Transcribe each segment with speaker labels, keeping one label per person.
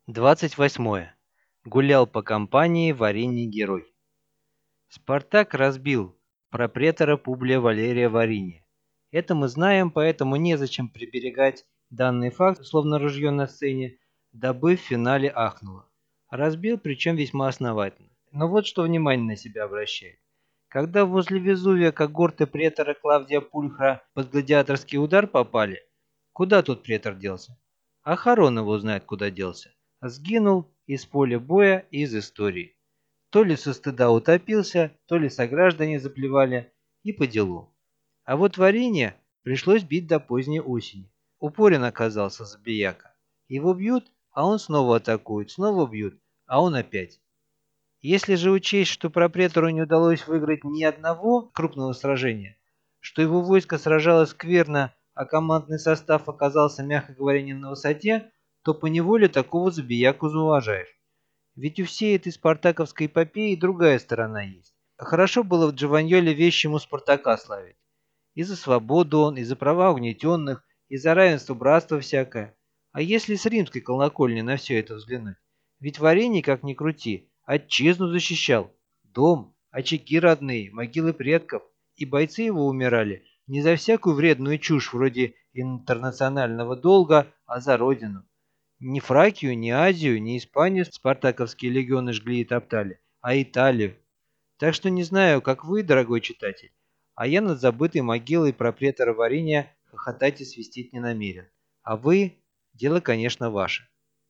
Speaker 1: 28. Гулял по компании Вариний герой. Спартак разбил пропретора Публия Валерия Вариния. Это мы знаем, поэтому незачем приберегать данный факт, словно ружье на сцене, дабы в финале ахнуло. Разбил, причем весьма основательно. Но вот что внимание на себя обращает. Когда возле Везувия когорты претора Клавдия Пульхра под гладиаторский удар попали, куда тут претор делся? Ахарон его знает, куда делся. Сгинул из поля боя и из истории. То ли со стыда утопился, то ли сограждане заплевали, и по делу. А вот Варине пришлось бить до поздней осени. Упорен оказался забияка. Его бьют, а он снова атакует, снова бьют, а он опять. Если же учесть, что пропретору не удалось выиграть ни одного крупного сражения, что его войско сражалось скверно, а командный состав оказался, мягко говоря, не на высоте, то поневоле такого забияку зауважаешь. Ведь у всей этой спартаковской эпопеи другая сторона есть. Хорошо было в Джованьоле вещему Спартака славить. И за свободу он, и за права угнетенных, и за равенство братства всякое. А если с римской колокольни на все это взглянуть? Ведь Варений, как ни крути, отчизну защищал. Дом, очаги родные, могилы предков. И бойцы его умирали не за всякую вредную чушь вроде интернационального долга, а за родину. Ни Фракию, ни Азию, ни Испанию спартаковские легионы жгли и топтали, а Италию. Так что не знаю, как вы, дорогой читатель, а я над забытой могилой пропретора Вариния хохотать и свистеть не намерен. А вы, дело, конечно, ваше.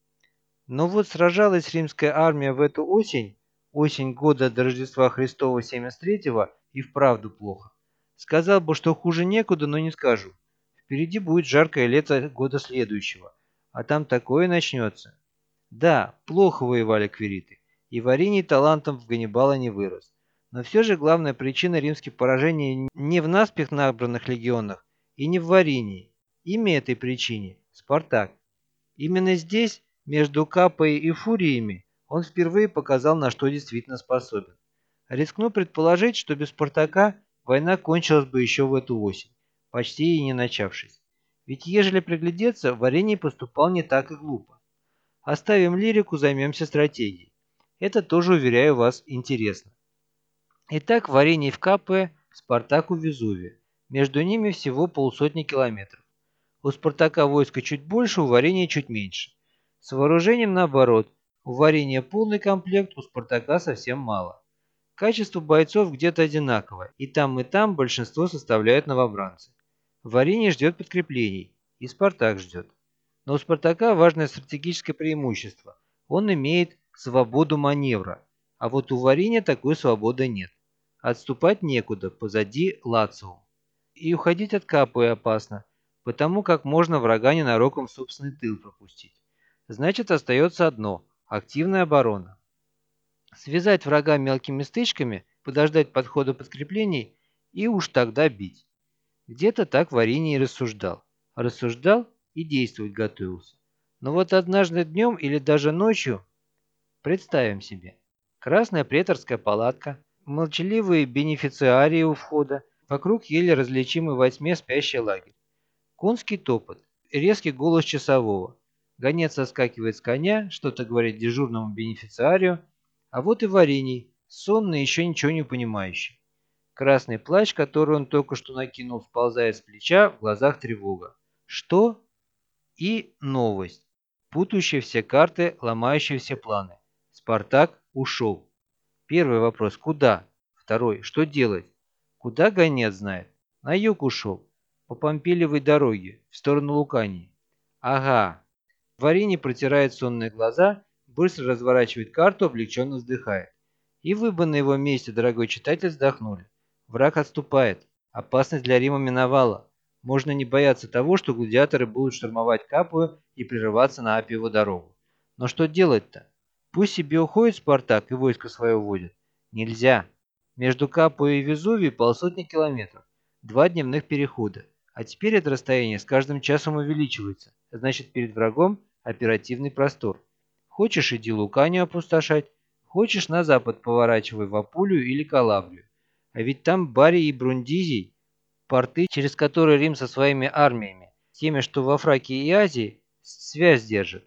Speaker 1: Но вот сражалась римская армия в эту осень, осень года до Рождества Христова 73-го, и вправду плохо. Сказал бы, что хуже некуда, но не скажу. Впереди будет жаркое лето года следующего, а там такое начнется. Да, плохо воевали квириты, и Вариний талантом в Ганнибала не вырос. Но все же главная причина римских поражений не в наспех набранных легионах и не в Варинии. Имя этой причине – Спартак. Именно здесь, между Капой и Фуриями, он впервые показал, на что действительно способен. Рискну предположить, что без Спартака война кончилась бы еще в эту осень, почти и не начавшись. Ведь ежели приглядеться, Варений поступал не так и глупо. Оставим лирику, займемся стратегией. Это тоже, уверяю вас, интересно. Итак, Варений в КП, Спартак у Везувия. Между ними всего полсотни километров. У Спартака войска чуть больше, у Варения чуть меньше. С вооружением наоборот. У Варения полный комплект, у Спартака совсем мало. Качество бойцов где-то одинаковое, и там большинство составляют новобранцы. Варений ждет подкреплений, и Спартак ждет. Но у Спартака важное стратегическое преимущество. Он имеет свободу маневра, а вот у Вариня такой свободы нет. Отступать некуда, позади Лациум. И уходить от Капуи опасно, потому как можно врага ненароком в собственный тыл пропустить. Значит, остается одно – активная оборона. Связать врага мелкими стычками, подождать подхода подкреплений и уж тогда бить. Где-то так Вариний рассуждал. Рассуждал и действовать готовился. Но вот однажды днем или даже ночью, представим себе, красная преторская палатка, молчаливые бенефициарии у входа, вокруг еле различимый во тьме спящий лагерь. Конский топот, резкий голос часового. Гонец соскакивает с коня, что-то говорит дежурному бенефициарию, а вот и Варений, сонный, еще ничего не понимающий. Красный плащ, который он только что накинул, сползает с плеча, в глазах тревога. Что? И новость, путающая все карты, ломающая все планы. Спартак ушел. Первый вопрос – куда? Второй – что делать? Куда гонец знает? На юг ушел. По Помпилевой дороге, в сторону Лукании. Ага. Варини протирает сонные глаза, быстро разворачивает карту, облегченно вздыхает. И вы бы на его месте, дорогой читатель, вздохнули. Враг отступает. Опасность для Рима миновала. Можно не бояться того, что гладиаторы будут штурмовать Капую и прерываться на Апиеву дорогу. Но что делать-то? Пусть себе уходит Спартак и войско свое уводит. Нельзя. Между Капуей и Везувией полсотни километров. 2 дневных перехода. А теперь это расстояние с каждым часом увеличивается. Значит, перед врагом оперативный простор. Хочешь, иди Луканию опустошать. Хочешь, на запад поворачивай в Апулию или Калабрию. А ведь там Барий и Брундизий, порты, через которые Рим со своими армиями, теми, что во Фракии и Азии, связь держит.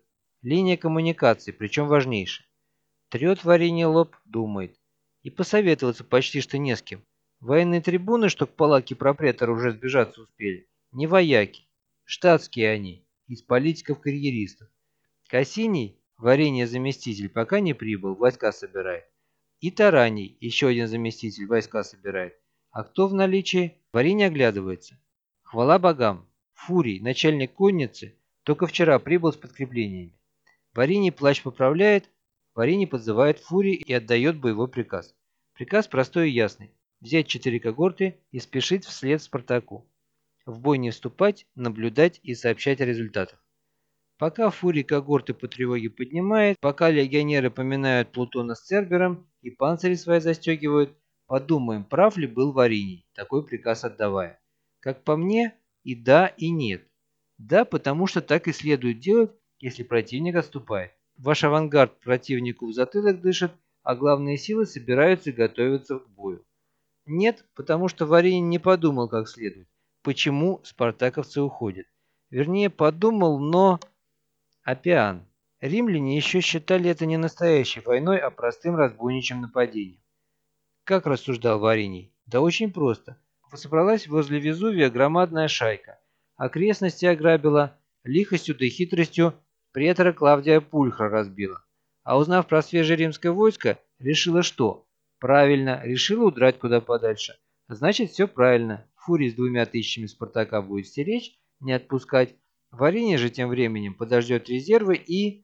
Speaker 1: Линия коммуникации, причем важнейшая. Трет варенье лоб, думает. И посоветоваться почти что не с кем. Военные трибуны, что к палатке пропретора уже сбежаться успели, не вояки. Штатские они, из политиков-карьеристов. Кассиний, варенье заместитель, пока не прибыл, войска собирает. И Тараний, еще один заместитель, войска собирает. А кто в наличии? Варенье оглядывается. Хвала богам. Фурий, начальник конницы, только вчера прибыл с подкреплениями. Варенье плащ поправляет, Варенье подзывает Фурий и отдает боевой приказ. Приказ простой и ясный. Взять 4 когорты и спешить вслед Спартаку. В бой не вступать, наблюдать и сообщать о результатах. Пока Фурий когорты по тревоге поднимает, пока легионеры поминают Плутона с Цербером и панцири свои застегивают, подумаем, прав ли был Вариний, такой приказ отдавая. Как по мне, и да, и нет. Да, потому что так и следует делать, если противник отступает. Ваш авангард противнику в затылок дышит, а главные силы собираются и готовятся к бою. Нет, потому что Вариний не подумал как следует, почему спартаковцы уходят. Вернее, подумал, но... Аппиан. Римляне еще считали это не настоящей войной, а простым разбойничьим нападением. Как рассуждал Вариний? Да очень просто. Собралась возле Везувия громадная шайка. Окрестности ограбила, лихостью да хитростью претора Клавдия Пульхра разбила. А узнав про свежее римское войско, решила что? Правильно, решила удрать куда подальше. Значит, все правильно. Фурий с 2000 Спартака будет стеречь, не отпускать. Вариний же тем временем подождет резервы и...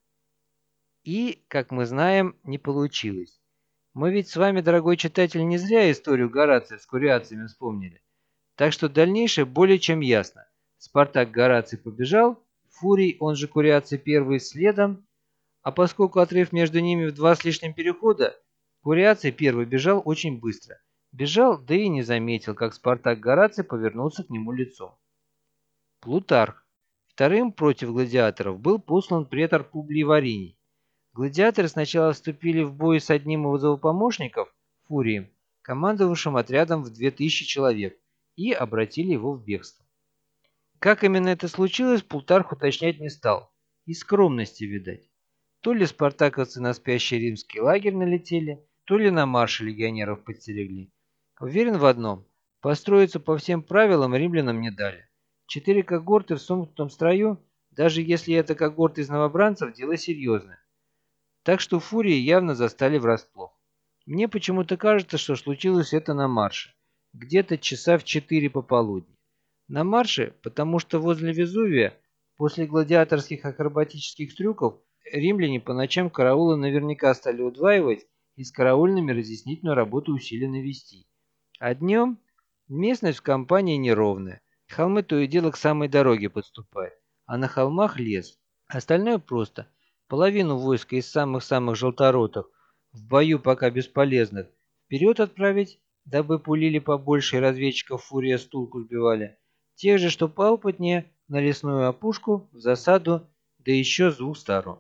Speaker 1: И, как мы знаем, не получилось. Мы ведь с вами, дорогой читатель, не зря историю Горация с куриациями вспомнили. Так что дальнейшее более чем ясно. Спартак Гораций побежал, Фурий, он же Куриаций первый, следом, а поскольку отрыв между ними в 2 с лишним перехода, Куриаций первый бежал очень быстро. Бежал, да и не заметил, как Спартак Гораций повернулся к нему лицом. Плутарх. Вторым против гладиаторов был послан претор Публий Вариний. Гладиаторы сначала вступили в бой с одним из его помощников, Фурием, командовавшим отрядом в 2000 человек, и обратили его в бегство. Как именно это случилось, Плутарх уточнять не стал. Из скромности, видать. То ли спартаковцы на спящий римский лагерь налетели, то ли на марше легионеров подстерегли. Уверен в одном. Построиться по всем правилам римлянам не дали. 4 когорты в сомкнутом строю, даже если это когорты из новобранцев, дело серьезное. Так что фурии явно застали врасплох. Мне почему-то кажется, что случилось это на марше, где-то часа в 4 пополудни. На марше, потому что возле Везувия, после гладиаторских акробатических трюков, римляне по ночам караулы наверняка стали удваивать и с караульными разъяснительную работу усиленно вести. А днем местность в компании неровная. Холмы то и дело к самой дороге подступают, а на холмах лес. Остальное просто. Половину войска из самых-самых желторотых, в бою пока бесполезных, вперед отправить, дабы пулили побольше и разведчиков фурия с толку сбивали. Тех же, что поопытнее, на лесную опушку, в засаду, да еще с 2 сторон.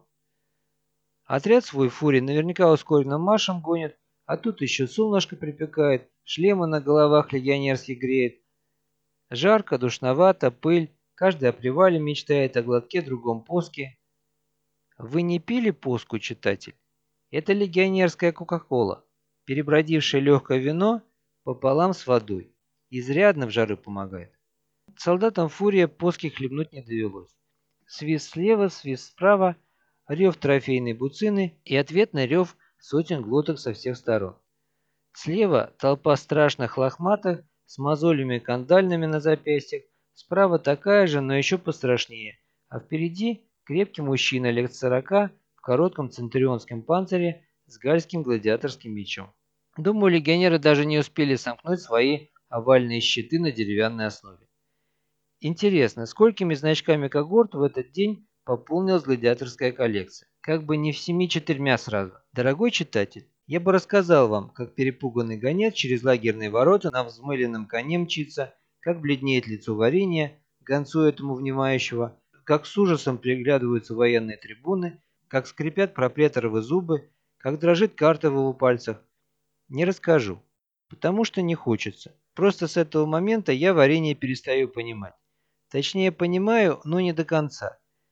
Speaker 1: Отряд свой фурий наверняка ускоренным маршем гонит, а тут еще солнышко припекает, шлемы на головах легионерских греет. Жарко, душновато, пыль, каждый о привале мечтает, о глотке другом поске. Вы не пили поску, читатель? Это легионерская кока-кола, перебродившее легкое вино пополам с водой. Изрядно в жары помогает. Солдатам Фурия поски хлебнуть не довелось. Свист слева, свист справа, рев трофейной буцины и ответный рев сотен глоток со всех сторон. Слева толпа страшных лохматых с мозолями кандальными на запястьях, справа такая же, но еще пострашнее, а впереди крепкий мужчина лет 40 в коротком центурионском панцире с гальским гладиаторским мечом. Думаю, легионеры даже не успели сомкнуть свои овальные щиты на деревянной основе. Интересно, сколькими значками когорт в этот день пополнилась гладиаторская коллекция? Как бы не всеми 4 сразу. Дорогой читатель, я бы рассказал вам, как перепуганный гонец через лагерные ворота на взмыленном коне мчится, как бледнеет лицо Варения, гонцу этому внимающего, как с ужасом приглядываются военные трибуны, как скрипят пропреторовы зубы, как дрожит карта в его пальцах. Не расскажу, потому что не хочется. Просто с этого момента я Варения перестаю понимать. Точнее, понимаю, но не до конца.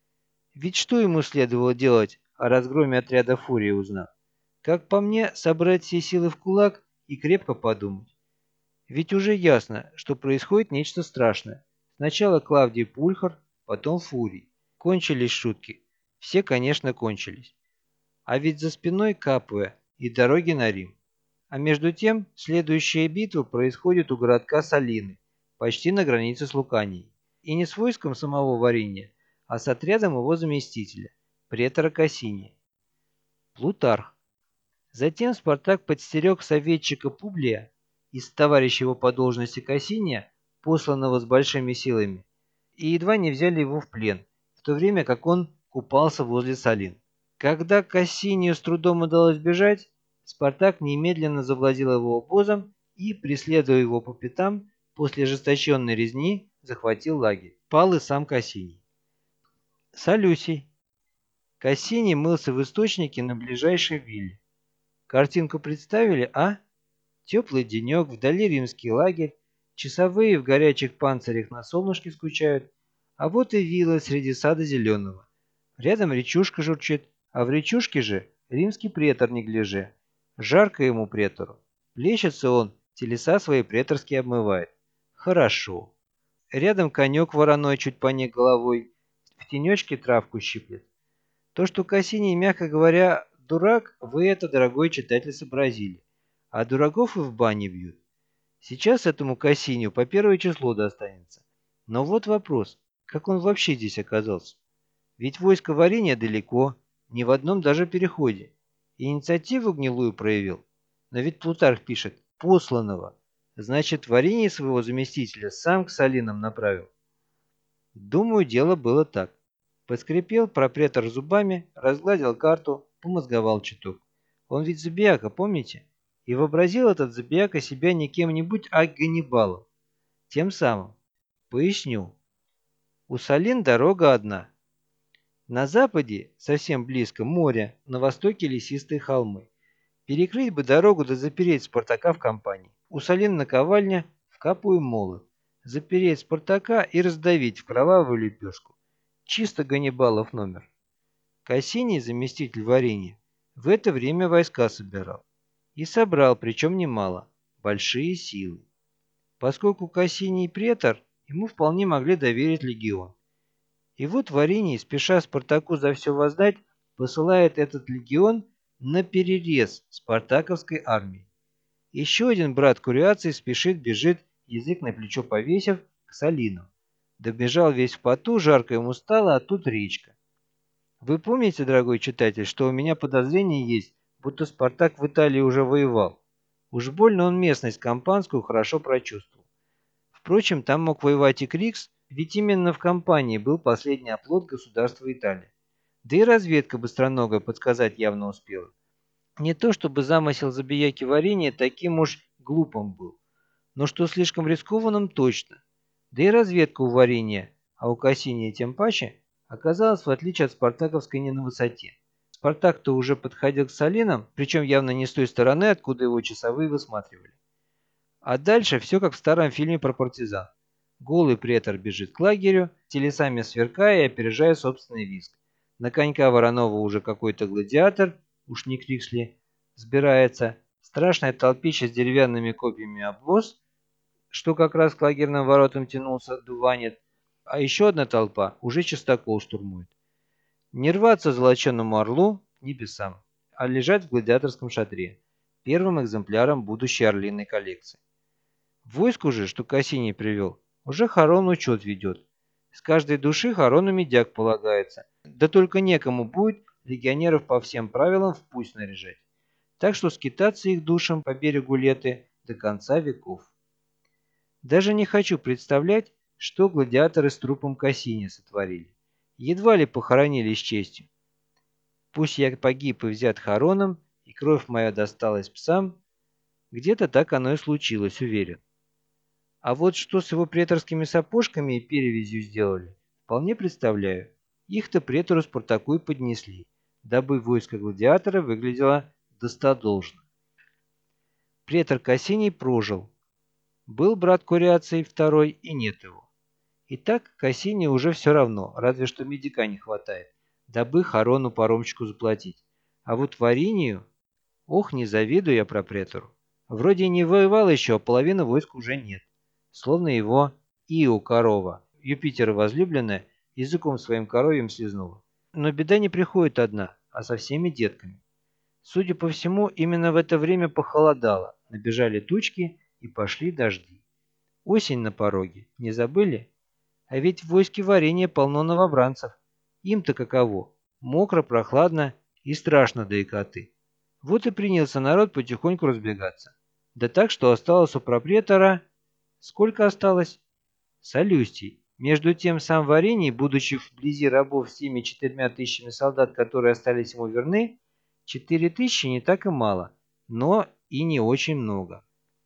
Speaker 1: Ведь что ему следовало делать о разгроме отряда Фурии, узнав? Как по мне, собрать все силы в кулак и крепко подумать. Ведь уже ясно, что происходит нечто страшное. Сначала Клавдий Пульхар, потом Фурий. Кончились шутки. Все, конечно, кончились. А ведь за спиной Капуя и дороги на Рим. А между тем, следующая битва происходит у городка Салины, почти на границе с Луканией. И не с войском самого Вариния, а с отрядом его заместителя, претора Кассиния. Плутарх. Затем Спартак подстерег советчика Публия из товарища его по должности Кассиния, посланного с большими силами, и едва не взяли его в плен, в то время как он купался возле Салин. Когда Кассинию с трудом удалось бежать, Спартак немедленно завладел его обозом и, преследуя его по пятам, после ожесточенной резни захватил лагерь. Пал и сам Кассиний. Салюсий. Кассиний мылся в источнике на ближайшей вилле. Картинку представили, а? Теплый денек, вдали римский лагерь, часовые в горячих панцирях на солнышке скучают, а вот и вилла среди сада зеленого. Рядом речушка журчит, а в речушке же римский претор неглиже. Жарко ему претору. Плещется он, телеса свои преторские обмывает. Хорошо. Рядом конек вороной чуть поник головой, в тенечке травку щиплет. То, что Кассиний, мягко говоря, дурак, вы это, дорогой читатель, сообразили. А дураков и в бане бьют. Сейчас этому Кассинию по первое число достанется. Но вот вопрос, как он вообще здесь оказался? Ведь войско Вариния далеко, ни в одном даже переходе. И инициативу гнилую проявил. Но ведь Плутарх пишет «посланного». Значит, Вариний своего заместителя сам к Салинам направил. Думаю, дело было так. Поскрипел пропретор зубами, разгладил карту, помозговал чуток. Он ведь Забияка, помните? И вообразил этот Забияка себя не кем-нибудь, а Ганнибалом. Тем самым. Поясню. У Салин дорога одна. На западе, совсем близко, море, на востоке лесистые холмы. Перекрыть бы дорогу да запереть Спартака в компании. У Салин наковальня, в Капую молот. Запереть Спартака и раздавить в кровавую лепешку. Чисто Ганнибалов номер. Кассиний, заместитель Вариния, в это время войска собирал. И собрал, причем немало, большие силы. Поскольку Кассиний претор, ему вполне могли доверить легион. И вот Вариний, спеша Спартаку за все воздать, посылает этот легион на перерез спартаковской армии. Еще один брат Куриаций спешит, бежит, язык на плечо повесив, к Салину. Добежал весь в поту, жарко ему стало, а тут речка. Вы помните, дорогой читатель, что у меня подозрение есть, будто Спартак в Италии уже воевал. Уж больно он местность кампанскую хорошо прочувствовал. Впрочем, там мог воевать и Крикс, ведь именно в Кампании был последний оплот государства Италия. Да и разведка быстроногая подсказать явно успела. Не то чтобы замысел забияки Вариния таким уж глупым был, но что слишком рискованным точно. Да и разведка у Вариния, а у Кассиния тем паче, оказалась в отличие от спартаковской не на высоте. Спартак-то уже подходил к Салинам, причем явно не с той стороны, откуда его часовые высматривали. А дальше все как в старом фильме про партизан. Голый претор бежит к лагерю, телесами сверкая и опережая собственный визг. На конька Воронова уже какой-то гладиатор, уж не Криксли, сбирается. Страшное толпище с деревянными копьями обвоз, что как раз к лагерным воротам тянулся, дуванит. А еще одна толпа уже Частокол штурмует. Не рваться золоченному орлу к небесам, а лежать в гладиаторском шатре, первым экземпляром будущей орлиной коллекции. Войску же, что Кассиний привел, уже Харон учет ведет. С каждой души Харону медяк полагается. Да только некому будет легионеров по всем правилам в путь наряжать. Так что скитаться их душам по берегу Леты до конца веков. Даже не хочу представлять, что гладиаторы с трупом Кассиния сотворили. Едва ли похоронили с честью. Пусть я погиб и взят Хароном, и кровь моя досталась псам, где-то так оно и случилось, уверен. А вот что с его преторскими сапожками и перевязью сделали, вполне представляю. Их-то претору Спартаку и поднесли, дабы войско гладиатора выглядело достодолжно. Претор Кассиний прожил. Был брат Куриаций второй, и нет его. Итак, Кассинию уже все равно, разве что медика не хватает. дабы Харону паромщику заплатить. А вот Варинию, ох, не завидую я пропретору. Вроде не воевал еще, а половины войск уже нет. Словно его Ио корова, Юпитера возлюбленная, языком своим коровьим слезнула. Но беда не приходит одна, а со всеми детками. Судя по всему, именно в это время похолодало, набежали тучки и пошли дожди. Осень на пороге, не забыли? А ведь в войске Варенья полно новобранцев. Им-то каково? Мокро, прохладно и страшно до икоты. Вот и принялся народ потихоньку разбегаться. Да так, что осталось у пропретора... Сколько осталось? Солюстий. Между тем сам Варений, будучи вблизи рабов с теми 4000 солдат, которые остались ему верны, 4000 не так и мало, но и не очень много.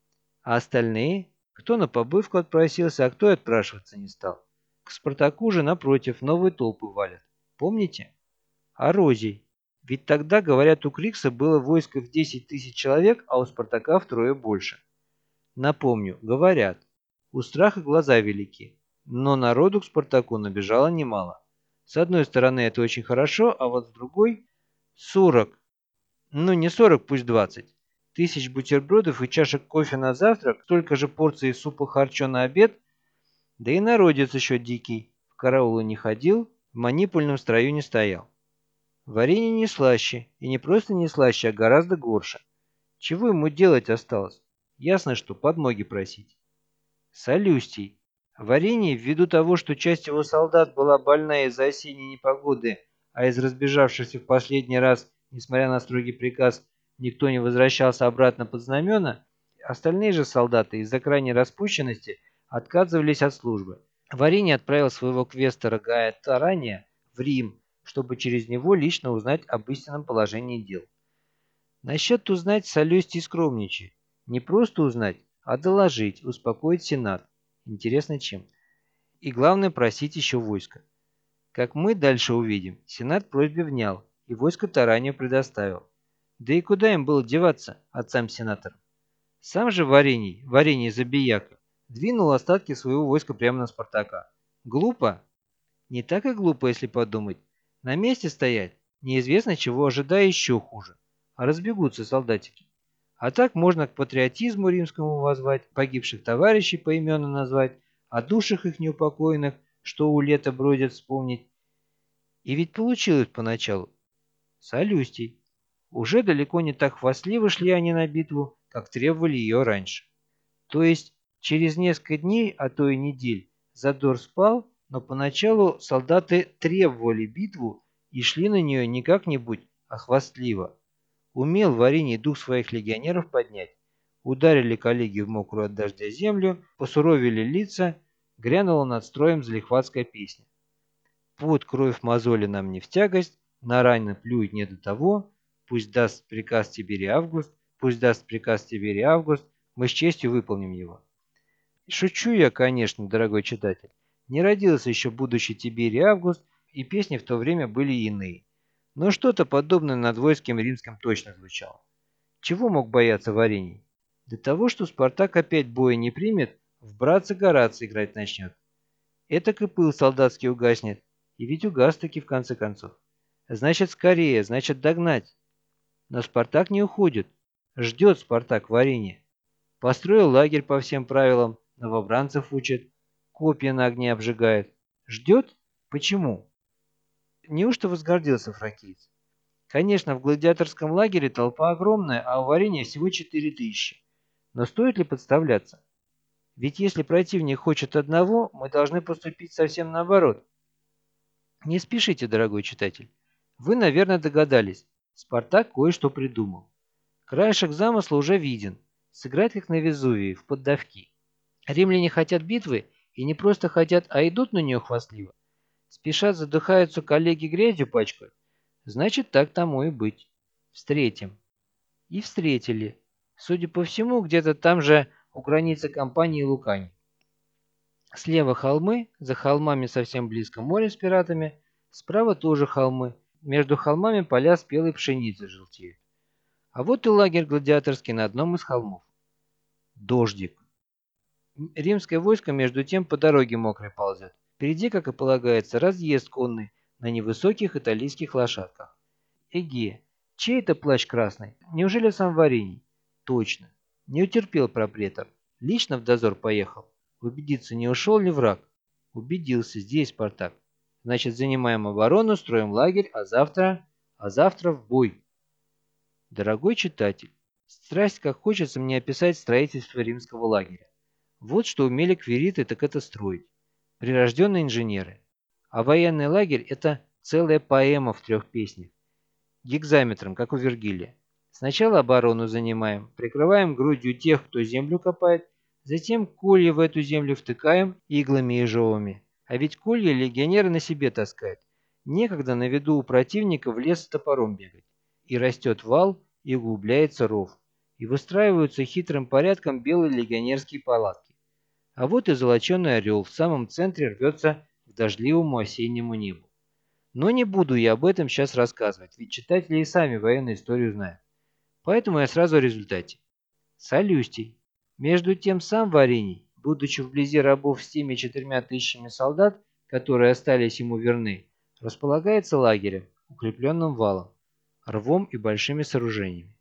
Speaker 1: А остальные? Кто на побывку отпросился, а кто и отпрашиваться не стал. К Спартаку же, напротив, новые толпы валят. Помните? А Розий? Ведь тогда, говорят, у Крикса было войско в 10 000 человек, а у Спартака втрое больше. Напомню, говорят, у страха глаза велики, но народу к Спартаку набежало немало. С одной стороны, это очень хорошо, а вот с другой – 40, ну не 40, пусть 20 тысяч бутербродов и чашек кофе на завтрак, столько же порций супа харчо на обед, да и народец еще дикий, в караулы не ходил, в манипульном строю не стоял. Варенье не слаще, и не просто не слаще, а гораздо горше. Чего ему делать осталось? Ясно, что подмоги просить. Солюстий. Варенье, ввиду того, что часть его солдат была больна из-за осенней непогоды, а из разбежавшихся в последний раз, несмотря на строгий приказ, никто не возвращался обратно под знамена, остальные же солдаты из-за крайней распущенности отказывались от службы. Варенье отправил своего квестора Гая Тарания в Рим, чтобы через него лично узнать об истинном положении дел. Насчет узнать Солюстий скромничает. Не просто узнать, а доложить, успокоить Сенат. Интересно чем. И главное просить еще войска. Как мы дальше увидим, Сенат просьбе внял и войско Таранию предоставил. Да и куда им было деваться, отцам-сенаторам? Сам же Варений Забияка, двинул остатки своего войска прямо на Спартака. Глупо? Не так и глупо, если подумать. На месте стоять, неизвестно чего ожидая еще хуже. А разбегутся солдатики. А так можно к патриотизму римскому воззвать, погибших товарищей поименно назвать, о душах их неупокоенных, что у лета бродят, вспомнить. И ведь получилось поначалу. Солюстий. Уже далеко не так хвастливо шли они на битву, как требовали ее раньше. То есть через несколько дней, а то и недель, задор спал, но поначалу солдаты требовали битву и шли на нее не как-нибудь, а хвастливо. Умел Варений дух своих легионеров поднять. Ударили коллеги в мокрую от дождя землю, посуровили лица, грянула над строем залихватская песня. Пот, кровь, мозоли нам не в тягость, на раны плюют не до того, пусть даст приказ Тиберий Август, пусть даст приказ Тиберий Август, мы с честью выполним его. Шучу я, конечно, дорогой читатель. Не родился еще будущий Тиберий Август, и песни в то время были иные. Но что-то подобное над войском римским точно звучало. Чего мог бояться Варений? До того, что Спартак опять боя не примет, в братца-горатца играть начнет. Этак и пыл солдатский угаснет. И ведь угас-таки в конце концов. Значит, скорее, значит, догнать. Но Спартак не уходит. Ждет Спартак Варенья. Построил лагерь по всем правилам, новобранцев учит, копья на огне обжигает. Ждет? Почему? Неужто возгордился фракиец? Конечно, в гладиаторском лагере толпа огромная, а у Варенья всего 4000. Но стоит ли подставляться? Ведь если противник хочет одного, мы должны поступить совсем наоборот. Не спешите, дорогой читатель. Вы, наверное, догадались. Спартак кое-что придумал. Краешек замысла уже виден. Сыграть как на Везувии, в поддавки. Римляне хотят битвы и не просто хотят, а идут на нее хвастливо. Спешат, задыхаются, коллеги грязью пачкают. Значит, так тому и быть. Встретим. И встретили. Судя по всему, где-то там же у границы кампании Лукань. Слева холмы, за холмами совсем близко море с пиратами, справа тоже холмы. Между холмами поля спелой пшеницы желтеют. А вот и лагерь гладиаторский на одном из холмов. Дождик. Римское войско между тем по дороге мокрой ползет. Впереди, как и полагается, разъезд конный, на невысоких итальянских лошадках. Эге, чей это плащ красный? Неужели сам Варений? Точно. Не утерпел пропретор. Лично в дозор поехал. Убедиться, не ушел ли враг? Убедился, здесь Спартак. Значит, занимаем оборону, строим лагерь, а завтра в бой. Дорогой читатель, страсть как хочется мне описать строительство римского лагеря. Вот что умели квириты, так это строить. Прирожденные инженеры. А военный лагерь – это целая поэма в 3 песнях. Гекзаметром, как у Вергилия. Сначала оборону занимаем, прикрываем грудью тех, кто землю копает, затем колья в эту землю втыкаем иглами ежовыми. А ведь колья легионеры на себе таскают. Некогда на виду у противника в лес с топором бегать. И растет вал, и углубляется ров. И выстраиваются хитрым порядком белые легионерские палатки. А вот и золоченый орел в самом центре рвется к дождливому осеннему небу. Но не буду я об этом сейчас рассказывать, ведь читатели и сами военную историю знают. Поэтому я сразу о результате. Солюстий. Между тем сам Варений, будучи вблизи рабов с теми 4000 солдат, которые остались ему верны, располагается лагерем, укрепленным валом, рвом и большими сооружениями.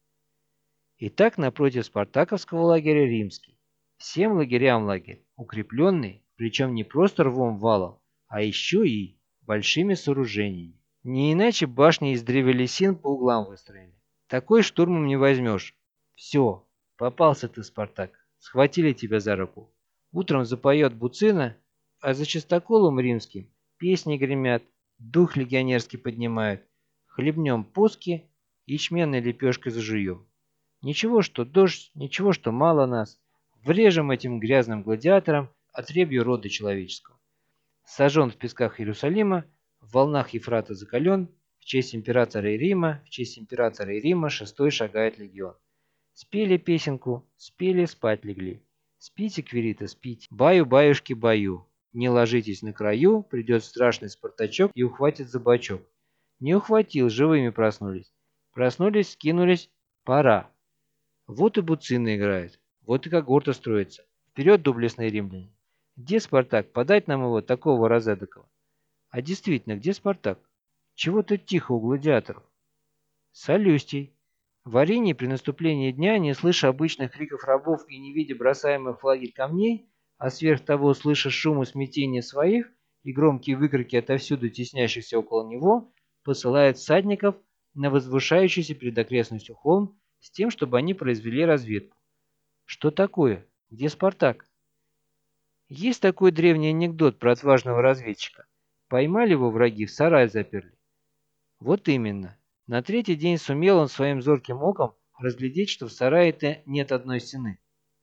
Speaker 1: Итак, напротив спартаковского лагеря римский. Всем лагерям лагерь, укрепленный, причем не просто рвом валом, а еще и большими сооружениями. Не иначе башни из древелесин по углам выстроены. Такой штурмом не возьмешь. Все, попался ты, Спартак. Схватили тебя за руку. Утром запоет буцина, а за частоколом римским песни гремят, дух легионерский поднимают. Хлебнем пуски, ячменной лепешкой зажуем. Ничего, что дождь, ничего, что мало нас. Врежем этим грязным гладиаторам отребью рода человеческого. Сожжен в песках Иерусалима, в волнах Ефрата закален, в честь императора и Рима шестой шагает легион. Спели песенку, спели, спать легли. Спите, квириты, спите, баю-баюшки, баю. Не ложитесь на краю, придет страшный Спартачок и ухватит за бочок. Не ухватил, живыми проснулись. Проснулись, скинулись, пора. Вот и буцины играют, вот и когорта строится. Вперед, доблестные римляне! Где Спартак? Подать нам его, такого разэдакого. А действительно, где Спартак? Чего тут тихо у гладиаторов? Солюстий. В Арине при наступлении дня, не слыша обычных криков рабов и не видя бросаемых в лагерь камней, а сверх того слыша шум и смятение своих и громкие выкрики отовсюду теснящихся около него, посылает всадников на возвышающийся перед окрестностью холм с тем, чтобы они произвели разведку. Что такое? Где Спартак? Есть такой древний анекдот про отважного разведчика. Поймали его враги, в сарай заперли. Вот именно. На 3-й день сумел он своим зорким оком разглядеть, что в сарае-то нет одной стены.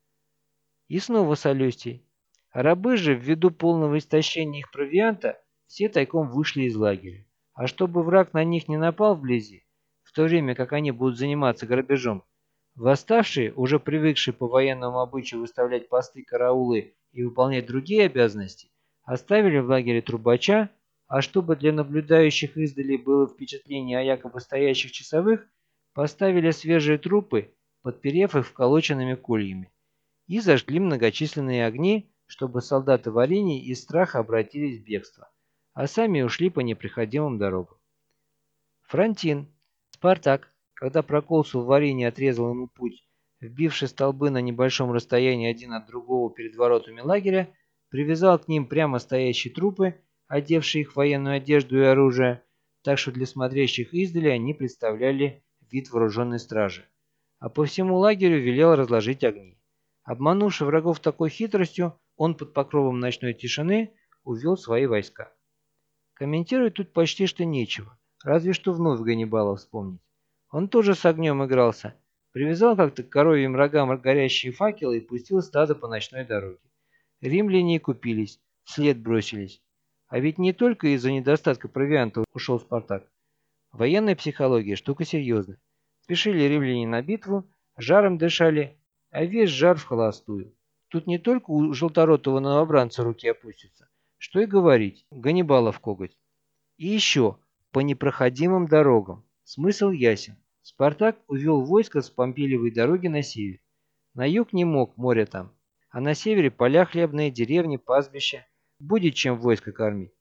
Speaker 1: И снова Солюстий. Рабы же, ввиду полного истощения их провианта, все тайком вышли из лагеря. А чтобы враг на них не напал вблизи, в то время как они будут заниматься грабежом, восставшие, уже привыкшие по военному обычаю выставлять посты, караулы и выполнять другие обязанности, оставили в лагере трубача, а чтобы для наблюдающих издали было впечатление о якобы стоящих часовых, поставили свежие трупы, подперев их вколоченными кольями, и зажгли многочисленные огни, чтобы солдаты Варении из страха обратились в бегство, а сами ушли по непроходимым дорогам. Фронтин, Спартак, когда проконсул Варении отрезал ему путь, вбивший столбы на небольшом расстоянии один от другого перед воротами лагеря, привязал к ним прямо стоящие трупы, одевшие их в военную одежду и оружие, так что для смотрящих издали они представляли вид вооруженной стражи. А по всему лагерю велел разложить огни. Обманувши врагов такой хитростью, он под покровом ночной тишины увел свои войска. Комментировать тут почти что нечего, разве что вновь Ганнибала вспомнить. Он тоже с огнем игрался, привязал как-то к коровьим рогам горящие факелы и пустил стадо по ночной дороге. Римляне и купились, вслед бросились. А ведь не только из-за недостатка провианта ушел Спартак. Военная психология – штука серьезная. Спешили римляне на битву, жаром дышали, а весь жар в холостую. Тут не только у желторотого новобранца руки опустятся, что и говорить, Ганнибала в коготь. И еще, по непроходимым дорогам. Смысл ясен. Спартак увел войско с Помпилиевой дороги на север. На юг не мог, море там. А на севере поля хлебные, деревни, пастбища. Будет чем войско кормить.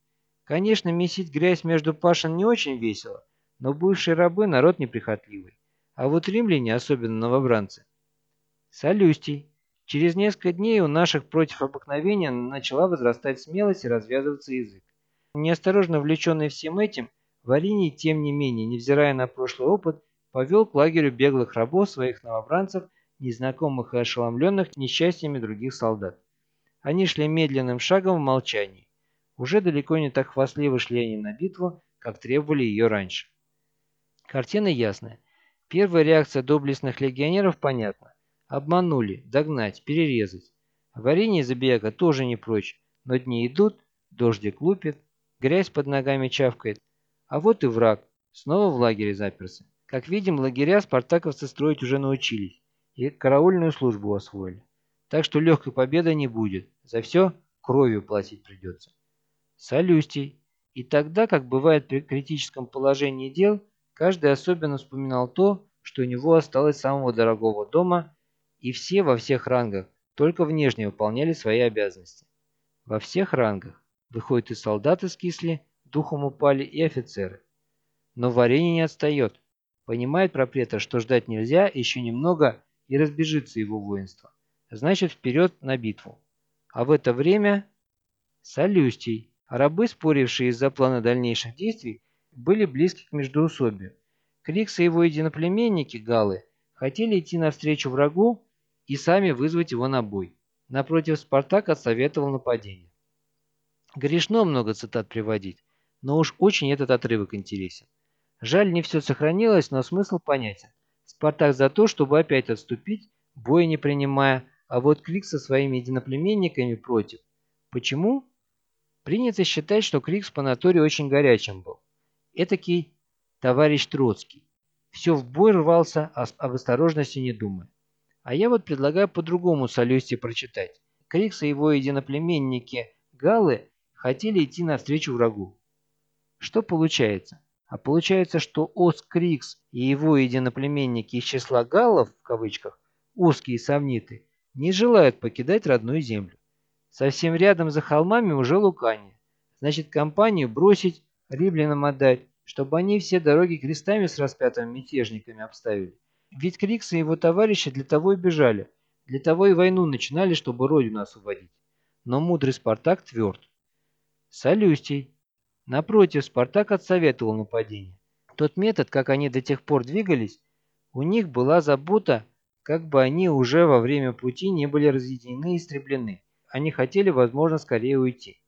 Speaker 1: Конечно, месить грязь между пашин не очень весело, но бывшие рабы народ неприхотливый. А вот римляне, особенно новобранцы. Солюстий. Через несколько дней у наших против обыкновения начала возрастать смелость и развязываться язык. Неосторожно увлеченный всем этим, Вариний, тем не менее, невзирая на прошлый опыт, повел к лагерю беглых рабов своих новобранцев, незнакомых и ошеломленных несчастьями других солдат. Они шли медленным шагом в молчании. Уже далеко не так хвастливо шли они на битву, как требовали ее раньше. Картина ясная. Первая реакция доблестных легионеров понятна. Обманули, догнать, перерезать. Варенье и забияка тоже не прочь, но дни идут, дождик лупит, грязь под ногами чавкает. А вот и враг, снова в лагере заперся. Как видим, лагеря спартаковцы строить уже научились и караульную службу освоили. Так что легкой победы не будет, за все кровью платить придется. Солюстий. И тогда, как бывает при критическом положении дел, каждый особенно вспоминал то, что у него осталось самого дорогого дома, и все во всех рангах только внешне выполняли свои обязанности. Во всех рангах. Выходит, и солдаты скисли, духом упали, и офицеры. Но Варенье не отстает. Понимает пропретор, что ждать нельзя, еще немного, и разбежится его воинство. Значит, вперед на битву. А в это время Солюстий. Рабы, спорившие из-за плана дальнейших действий, были близки к междоусобию. Крикс и его единоплеменники, галлы, хотели идти навстречу врагу и сами вызвать его на бой. Напротив, Спартак отсоветовал нападение. Грешно много цитат приводить, но уж очень этот отрывок интересен. Жаль, не все сохранилось, но смысл понятен. Спартак за то, чтобы опять отступить, боя не принимая, а вот Крикс со своими единоплеменниками против. Почему? Принято считать, что Крикс по натуре очень горячим был. Этакий товарищ Троцкий. Все в бой рвался, об осторожности не думая. А я вот предлагаю по-другому Солюстий прочитать. Крикс и его единоплеменники Галлы хотели идти навстречу врагу. Что получается? А получается, что Ос Крикс и его единоплеменники из числа галлов, в кавычках, узкие и сомниты, не желают покидать родную землю. Совсем рядом за холмами уже Лукания. Значит, компанию бросить, римлянам отдать, чтобы они все дороги крестами с распятыми мятежниками обставили. Ведь Крикс и его товарищи для того и бежали, для того и войну начинали, чтобы родину освободить. Но мудрый Спартак тверд. Солюстий. Напротив, Спартак отсоветовал нападение. Тот метод, как они до тех пор двигались, у них была забота, как бы они уже во время пути не были разъединены и истреблены. Они хотели, возможно, скорее уйти.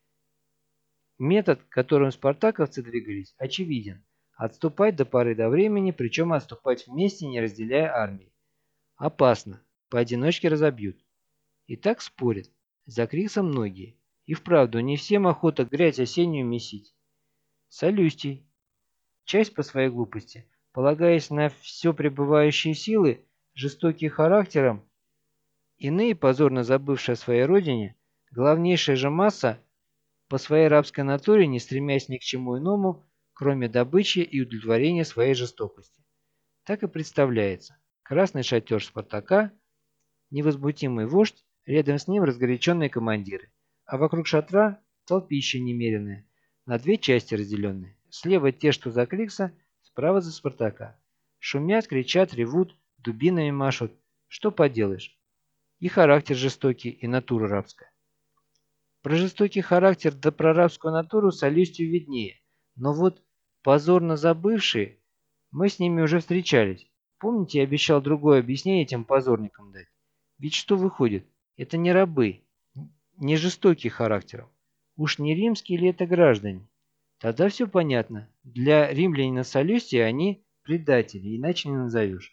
Speaker 1: Метод, которым спартаковцы двигались, очевиден. Отступать до поры до времени, причем отступать вместе, не разделяя армии. Опасно. Поодиночке разобьют. И так спорят. За Криксом многие. И вправду, не всем охота грязь осеннюю месить. Солюстий. Часть по своей глупости, полагаясь на все пребывающие силы, жестокие характером, иные, позорно забывшие о своей родине, главнейшая же масса, по своей рабской натуре, не стремясь ни к чему иному, кроме добычи и удовлетворения своей жестокости. Так и представляется. Красный шатер Спартака, невозмутимый вождь, рядом с ним разгоряченные командиры, а вокруг шатра толпища немеренная, на две части разделенные. Слева те, что за Крикса, справа за Спартака. Шумят, кричат, ревут, дубинами машут. Что поделаешь? И характер жестокий, и натура рабская. Про жестокий характер да про рабскую натуру Солюстию виднее. Но вот позорно забывшие, мы с ними уже встречались. Помните, я обещал другое объяснение этим позорникам дать? Ведь что выходит? Это не рабы, не жестокий характером. Уж не римские ли это граждане? Тогда все понятно. Для римлянина Солюстия они предатели, иначе не назовешь.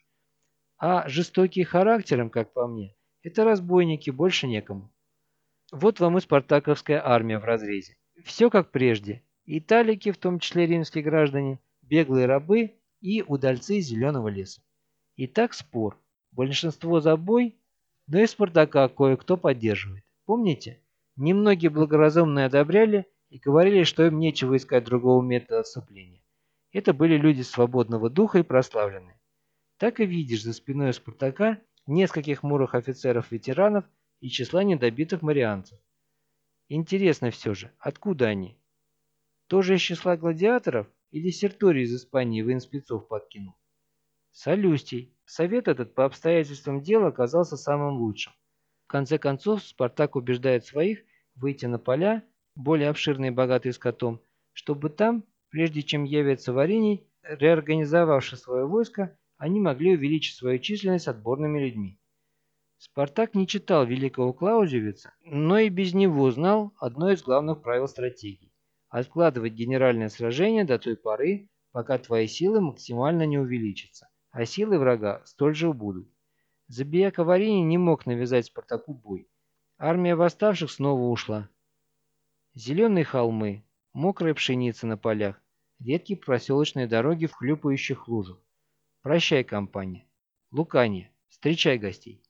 Speaker 1: А жестокие характером, как по мне, это разбойники, больше некому. Вот вам и спартаковская армия в разрезе. Все как прежде. Италики, в том числе римские граждане, беглые рабы и удальцы из зеленого леса. Итак, спор. Большинство за бой, но и Спартака кое-кто поддерживает. Помните? Немногие благоразумные одобряли и говорили, что им нечего искать другого метода отступления. Это были люди свободного духа и прославленные. Так и видишь за спиной Спартака нескольких хмурых офицеров-ветеранов и числа недобитых марианцев. Интересно все же, откуда они? Тоже из числа гладиаторов или Серторий из Испании военспецов подкинул? Солюстий. Совет этот по обстоятельствам дела оказался самым лучшим. В конце концов, Спартак убеждает своих выйти на поля, более обширные и богатые скотом, чтобы там, прежде чем явиться Варений, реорганизовавши свое войско, они могли увеличить свою численность отборными людьми. Спартак не читал великого Клаузевица, но и без него знал одно из главных правил стратегии – откладывать генеральное сражение до той поры, пока твои силы максимально не увеличатся, а силы врага столь же убудут. Забияка Варений не мог навязать Спартаку бой. Армия восставших снова ушла. Зеленые холмы, мокрая пшеница на полях, редкие проселочные дороги в хлюпающих лужах. Прощай, компания. Лукания, встречай гостей.